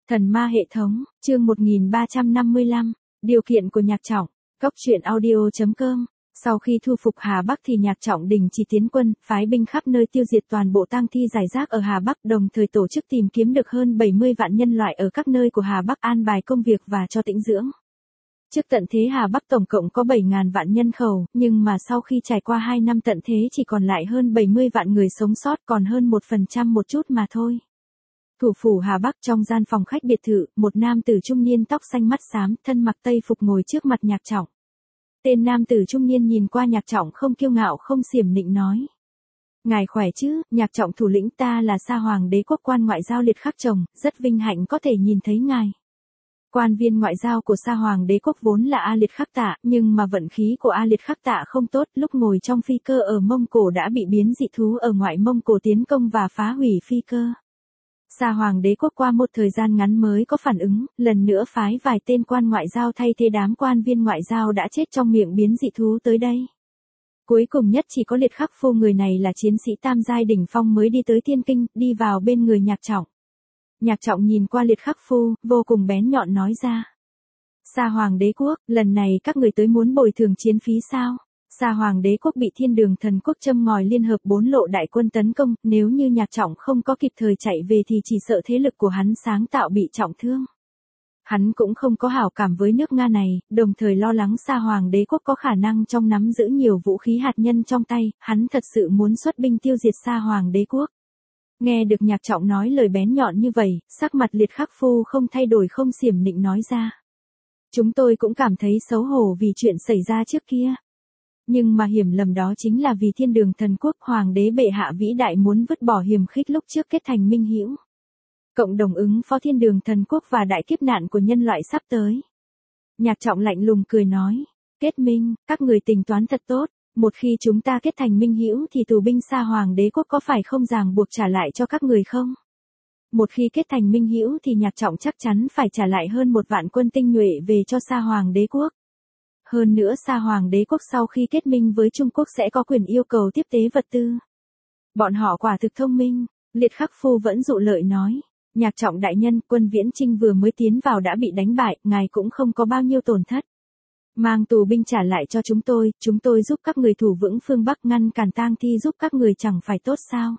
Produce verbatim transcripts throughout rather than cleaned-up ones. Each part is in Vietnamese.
Thần ma hệ thống, chương một nghìn ba trăm năm mươi lăm, điều kiện của Nhạc Trọng, Cốc truyện audio chấm com. Sau khi thu phục Hà Bắc thì Nhạc Trọng đình chỉ tiến quân, phái binh khắp nơi tiêu diệt toàn bộ tang thi rải rác ở Hà Bắc, đồng thời tổ chức tìm kiếm được hơn bảy mươi vạn nhân loại ở các nơi của Hà Bắc an bài công việc và cho tĩnh dưỡng. Trước tận thế Hà Bắc tổng cộng có bảy nghìn vạn nhân khẩu, nhưng mà sau khi trải qua hai năm tận thế chỉ còn lại hơn bảy mươi vạn người sống sót, còn hơn một phần trăm một chút mà thôi. Thủ phủ Hà Bắc, trong gian phòng khách biệt thự, một nam tử trung niên tóc xanh mắt xám, thân mặc tây phục ngồi trước mặt Nhạc Trọng. Tên nam tử trung niên nhìn qua Nhạc Trọng không kiêu ngạo không xiểm nịnh nói. Ngài khỏe chứ, Nhạc Trọng thủ lĩnh, ta là Sa Hoàng đế quốc quan ngoại giao Liệt Khắc Chồng, rất vinh hạnh có thể nhìn thấy ngài. Quan viên ngoại giao của Sa Hoàng đế quốc vốn là A Liệt Khắc Tạ, nhưng mà vận khí của A Liệt Khắc Tạ không tốt, lúc ngồi trong phi cơ ở Mông Cổ đã bị biến dị thú ở ngoại Mông Cổ tiến công và phá hủy phi cơ. Sa Hoàng đế quốc qua một thời gian ngắn mới có phản ứng, lần nữa phái vài tên quan ngoại giao thay thế đám quan viên ngoại giao đã chết trong miệng biến dị thú tới đây. Cuối cùng nhất chỉ có Liệt Khắc Phu, người này là chiến sĩ tam giai đỉnh phong mới đi tới Thiên Kinh, đi vào bên người Nhạc Trọng. Nhạc Trọng nhìn qua Liệt Khắc Phu, vô cùng bén nhọn nói ra. Sa Hoàng đế quốc, lần này các người tới muốn bồi thường chiến phí sao? Sa Hoàng đế quốc bị Thiên Đường Thần quốc châm ngòi liên hợp bốn lộ đại quân tấn công, nếu như Nhạc Trọng không có kịp thời chạy về thì chỉ sợ thế lực của hắn sáng tạo bị trọng thương. Hắn cũng không có hảo cảm với nước Nga này, đồng thời lo lắng Sa Hoàng đế quốc có khả năng trong nắm giữ nhiều vũ khí hạt nhân trong tay, hắn thật sự muốn xuất binh tiêu diệt Sa Hoàng đế quốc. Nghe được Nhạc Trọng nói lời bén nhọn như vậy, sắc mặt Liệt Khắc Phu không thay đổi không xiểm nịnh nói ra. Chúng tôi cũng cảm thấy xấu hổ vì chuyện xảy ra trước kia. Nhưng mà hiểm lầm đó chính là vì Thiên Đường Thần quốc, Hoàng đế bệ hạ vĩ đại muốn vứt bỏ hiềm khích lúc trước kết thành minh hữu. Cộng đồng ứng phó Thiên Đường Thần quốc và đại kiếp nạn của nhân loại sắp tới. Nhạc Trọng lạnh lùng cười nói, kết minh, các người tính toán thật tốt, một khi chúng ta kết thành minh hữu thì tù binh Sa Hoàng đế quốc có phải không ràng buộc trả lại cho các người không? Một khi kết thành minh hữu thì Nhạc Trọng chắc chắn phải trả lại hơn một vạn quân tinh nhuệ về cho Sa Hoàng đế quốc. Hơn nữa Sa Hoàng đế quốc sau khi kết minh với Trung Quốc sẽ có quyền yêu cầu tiếp tế vật tư. Bọn họ quả thực thông minh, Liệt Khắc Phu vẫn dụ lợi nói. Nhạc Trọng đại nhân, quân Viễn Chinh vừa mới tiến vào đã bị đánh bại, ngài cũng không có bao nhiêu tổn thất. Mang tù binh trả lại cho chúng tôi, chúng tôi giúp các người thủ vững phương Bắc, ngăn cản tang thi giúp các người chẳng phải tốt sao.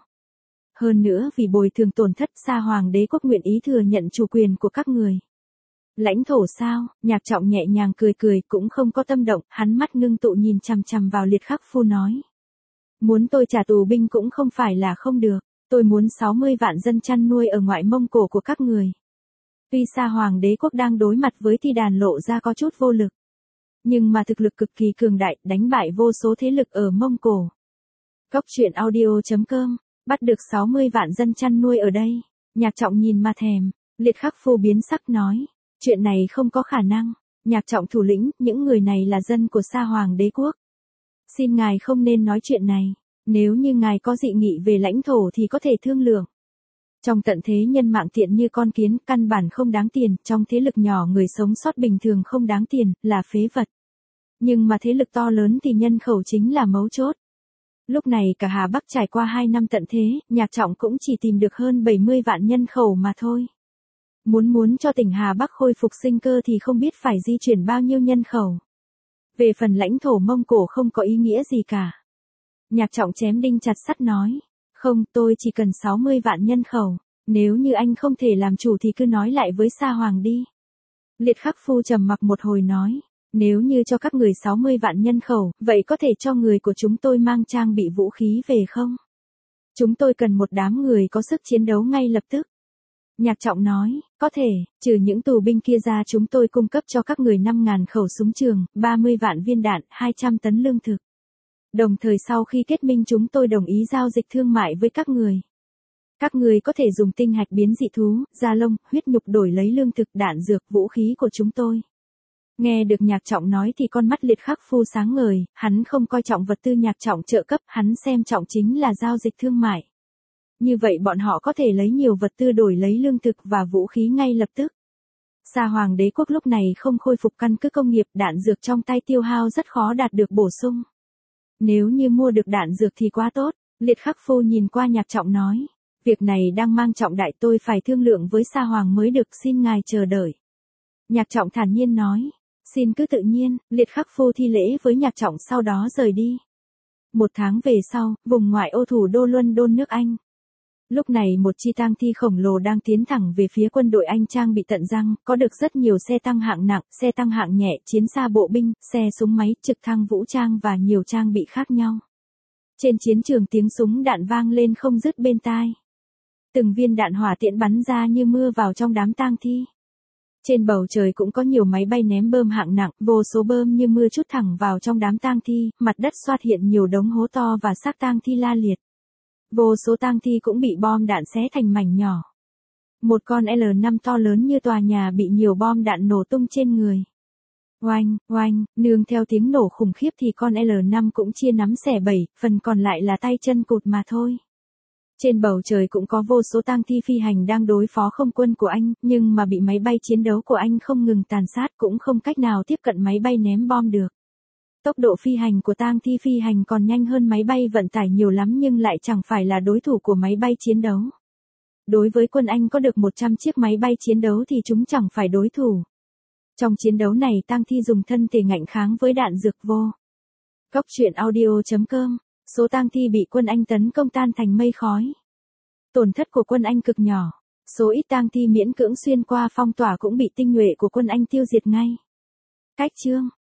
Hơn nữa vì bồi thường tổn thất, Sa Hoàng đế quốc nguyện ý thừa nhận chủ quyền của các người. Lãnh thổ sao? Nhạc Trọng nhẹ nhàng cười cười, cũng không có tâm động, hắn mắt ngưng tụ nhìn chằm chằm vào Liệt Khắc Phu nói. Muốn tôi trả tù binh cũng không phải là không được, tôi muốn sáu mươi vạn dân chăn nuôi ở ngoại Mông Cổ của các người. Tuy Sa Hoàng đế quốc đang đối mặt với thi đàn lộ ra có chút vô lực, nhưng mà thực lực cực kỳ cường đại, đánh bại vô số thế lực ở Mông Cổ. Cốc truyện audio chấm com, bắt được sáu mươi vạn dân chăn nuôi ở đây. Nhạc Trọng nhìn mà thèm, Liệt Khắc Phu biến sắc nói. Chuyện này không có khả năng, Nhạc Trọng thủ lĩnh, những người này là dân của Sa Hoàng đế quốc. Xin ngài không nên nói chuyện này, nếu như ngài có dị nghị về lãnh thổ thì có thể thương lượng. Trong tận thế nhân mạng tiện như con kiến, căn bản không đáng tiền, trong thế lực nhỏ người sống sót bình thường không đáng tiền, là phế vật. Nhưng mà thế lực to lớn thì nhân khẩu chính là mấu chốt. Lúc này cả Hà Bắc trải qua hai năm tận thế, Nhạc Trọng cũng chỉ tìm được hơn bảy mươi vạn nhân khẩu mà thôi. Muốn muốn cho tỉnh Hà Bắc khôi phục sinh cơ thì không biết phải di chuyển bao nhiêu nhân khẩu. Về phần lãnh thổ Mông Cổ không có ý nghĩa gì cả. Nhạc Trọng chém đinh chặt sắt nói. Không, tôi chỉ cần sáu mươi vạn nhân khẩu. Nếu như anh không thể làm chủ thì cứ nói lại với Sa Hoàng đi. Liệt Khắc Phu trầm mặc một hồi nói. Nếu như cho các người sáu mươi vạn nhân khẩu, vậy có thể cho người của chúng tôi mang trang bị vũ khí về không? Chúng tôi cần một đám người có sức chiến đấu ngay lập tức. Nhạc Trọng nói, có thể, trừ những tù binh kia ra chúng tôi cung cấp cho các người năm nghìn khẩu súng trường, ba mươi vạn viên đạn, hai trăm tấn lương thực. Đồng thời sau khi kết minh chúng tôi đồng ý giao dịch thương mại với các người. Các người có thể dùng tinh hạch biến dị thú, da lông, huyết nhục đổi lấy lương thực, đạn dược, vũ khí của chúng tôi. Nghe được Nhạc Trọng nói thì con mắt Liệt Khắc Phu sáng ngời, hắn không coi trọng vật tư Nhạc Trọng trợ cấp, hắn xem trọng chính là giao dịch thương mại. Như vậy bọn họ có thể lấy nhiều vật tư đổi lấy lương thực và vũ khí ngay lập tức. Sa Hoàng đế quốc lúc này không khôi phục căn cứ công nghiệp, đạn dược trong tay tiêu hao rất khó đạt được bổ sung. Nếu như mua được đạn dược thì quá tốt, Liệt Khắc Phu nhìn qua Nhạc Trọng nói. Việc này đang mang trọng đại, tôi phải thương lượng với Sa Hoàng mới được, xin ngài chờ đợi. Nhạc Trọng thản nhiên nói. Xin cứ tự nhiên, Liệt Khắc Phu thi lễ với Nhạc Trọng sau đó rời đi. Một tháng về sau, vùng ngoại ô thủ đô London nước Anh. Lúc này một chi tang thi khổng lồ đang tiến thẳng về phía quân đội Anh trang bị tận răng, có được rất nhiều xe tăng hạng nặng, xe tăng hạng nhẹ, chiến xa bộ binh, xe súng máy, trực thăng vũ trang và nhiều trang bị khác nhau. Trên chiến trường tiếng súng đạn vang lên không dứt bên tai. Từng viên đạn hỏa tiễn bắn ra như mưa vào trong đám tang thi. Trên bầu trời cũng có nhiều máy bay ném bơm hạng nặng, vô số bơm như mưa trút thẳng vào trong đám tang thi, mặt đất xuất hiện nhiều đống hố to và xác tang thi la liệt. Vô số tang thi cũng bị bom đạn xé thành mảnh nhỏ. Một con L năm to lớn như tòa nhà bị nhiều bom đạn nổ tung trên người. Oanh, oanh, nương theo tiếng nổ khủng khiếp thì con L năm cũng chia nắm xẻ bảy, phần còn lại là tay chân cụt mà thôi. Trên bầu trời cũng có vô số tang thi phi hành đang đối phó không quân của Anh, nhưng mà bị máy bay chiến đấu của Anh không ngừng tàn sát, cũng không cách nào tiếp cận máy bay ném bom được. Tốc độ phi hành của tang thi phi hành còn nhanh hơn máy bay vận tải nhiều lắm nhưng lại chẳng phải là đối thủ của máy bay chiến đấu. Đối với quân Anh có được một trăm chiếc máy bay chiến đấu thì chúng chẳng phải đối thủ. Trong chiến đấu này tang thi dùng thân thể ngạnh kháng với đạn dược vô. Cốc truyện audio chấm com. Số tang thi bị quân Anh tấn công tan thành mây khói. Tổn thất của quân Anh cực nhỏ. Số ít tang thi miễn cưỡng xuyên qua phong tỏa cũng bị tinh nhuệ của quân Anh tiêu diệt ngay. Cách chương